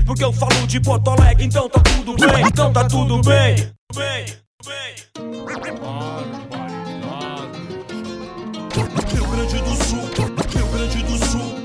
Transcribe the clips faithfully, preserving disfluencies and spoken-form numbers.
porque eu falo de Porto Alegre, então tá tudo bem, então tá tudo bem, bem, bem. Rio Grande do Sul, Rio Grande do Sul,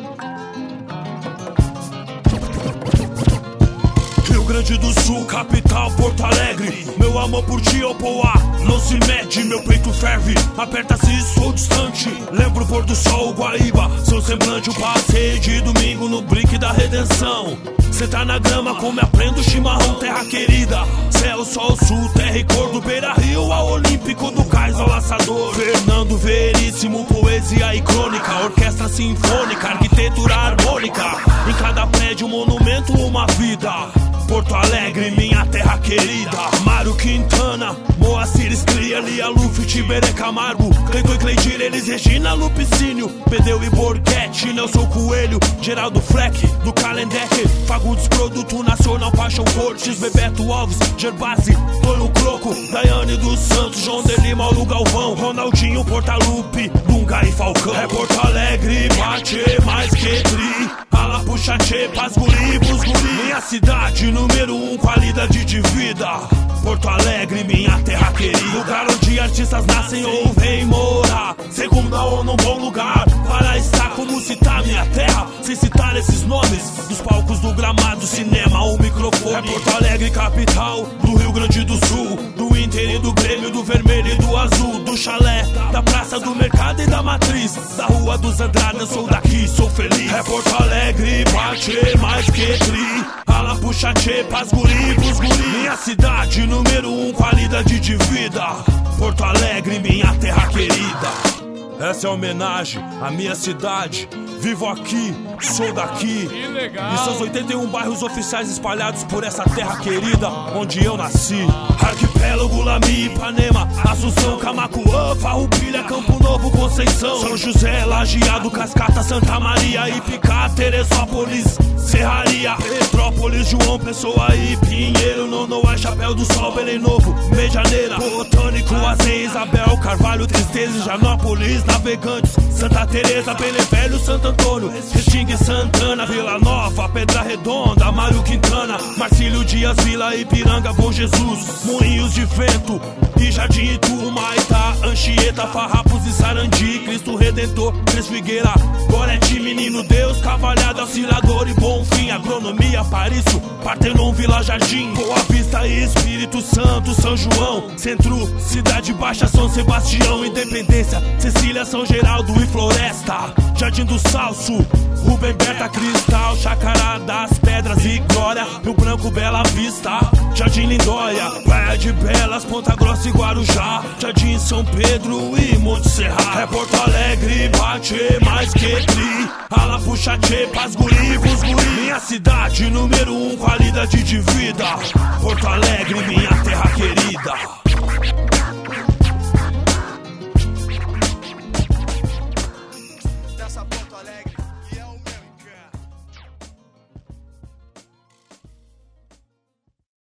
Rio Grande do Sul, capital Porto Alegre. Meu amor por ti, Opoá, não se mede, meu peito ferve. Aperta-se, estou distante. Lembro o pôr do sol, Guaíba, seu semblante, o passeio de domingo no brinque da redenção. Cê tá na grama, come, aprendo chimarrão, terra querida. Céu, sol, sul, terra e cor do Beira Rio ao Olímpico, do Cais ao Laçador. Fernando Veríssimo, poesia e crônica, orquestra sinfônica, arquitetura harmônica. Em cada prédio, monumento, uma vida. Porto Alegre, minha terra querida. Mário Quintana, Moacir Scria, Lia Luffy, Tiberê Camargo, Cleiton e Cleidir, Elis Regina, Lupicínio, Pedeu e Borghetti, Nelson Coelho, Geraldo Fleck, do Calendec, Fagundes, Produto Nacional, Paixão Cortes, Bebeto Alves, Gerbasi, Tonho Croco, Daiane dos Santos, João de Lima, Mauro Galvão, Ronaldinho, Portalupe, Dunga e Falcão. É Porto Alegre, bate mais que tri, ala puxa tchê, pras guri, pros guri. Minha cidade, número um, qualidade de vida. Porto Alegre, minha terra querida. Lugar onde artistas nascem ou vêm morar. Segunda ou num bom lugar para estar. Como citar minha terra, sem citar esses nomes. Dos palcos do Gramado, cinema ou microfone. É Porto Alegre, capital do Rio Grande do Sul, do Inter e do Grêmio, do Vermelho e do Azul, do Chalé, da Praça do Mercado e da Matriz, da Rua dos Andradas, sou daqui, sou feliz. É Porto Alegre, bate mais que tri, ala puxa tchê, pras guri, pros guri. Minha cidade, número um, qualidade de vida. Porto Alegre, minha terra querida. Essa é homenagem à minha cidade. Vivo aqui, sou daqui. Que legal. E seus oitenta e um bairros oficiais espalhados por essa terra querida onde eu nasci. Arquipélago, Lami, Ipanema, Assunção, Camacuã, Farroupilha, Campo Novo, Conceição, São José, Lajeado, Cascata, Santa Maria, Ipicá, Teresópolis, Serraria, Petrópolis, João Pessoa e Pinheiro, Nonoé, Chapéu do Sol, Belém Novo, Medianeira, Botânico, Azém, Isabel, Carvalho, Tristeza, Janópolis, Navegantes, Santa Teresa, Belém Velho, Santo Antônio, Restinga e Santana, Vila Nova, Pedra Redonda, Mário Quintana, Marcílio Dias, Vila Ipiranga, Bom Jesus, Moinhos de Vento e Jardim Itu, Maitá, Anchieta, Farrapos e Sarandi, Cristo Redentor, Três Figueira, Gorete, Menino Deus, Cavalhada, Oscilador e Bonfim, Agronomia, Parício, Partenon, Vila Jardim, Boa Vista e Espírito Santo, São João, Centro, Cidade Baixa, São Sebastião, Independência, Cecília, São Geraldo e Floresta, Jardim do Salso, Rubem Berta, Cristal, Chacará das Pedras e Glória, Rio Branco, Bela Vista, Jardim Lindóia, Praia de Belas, Ponta Grossa e Guarujá, Jardim São Pedro e Monte Serra. É Porto Alegre, bate mais que tri, ala puxa tchê, pras guri, pros guri. Minha cidade, número um, qualidade de vida. Porto Alegre, minha terra querida.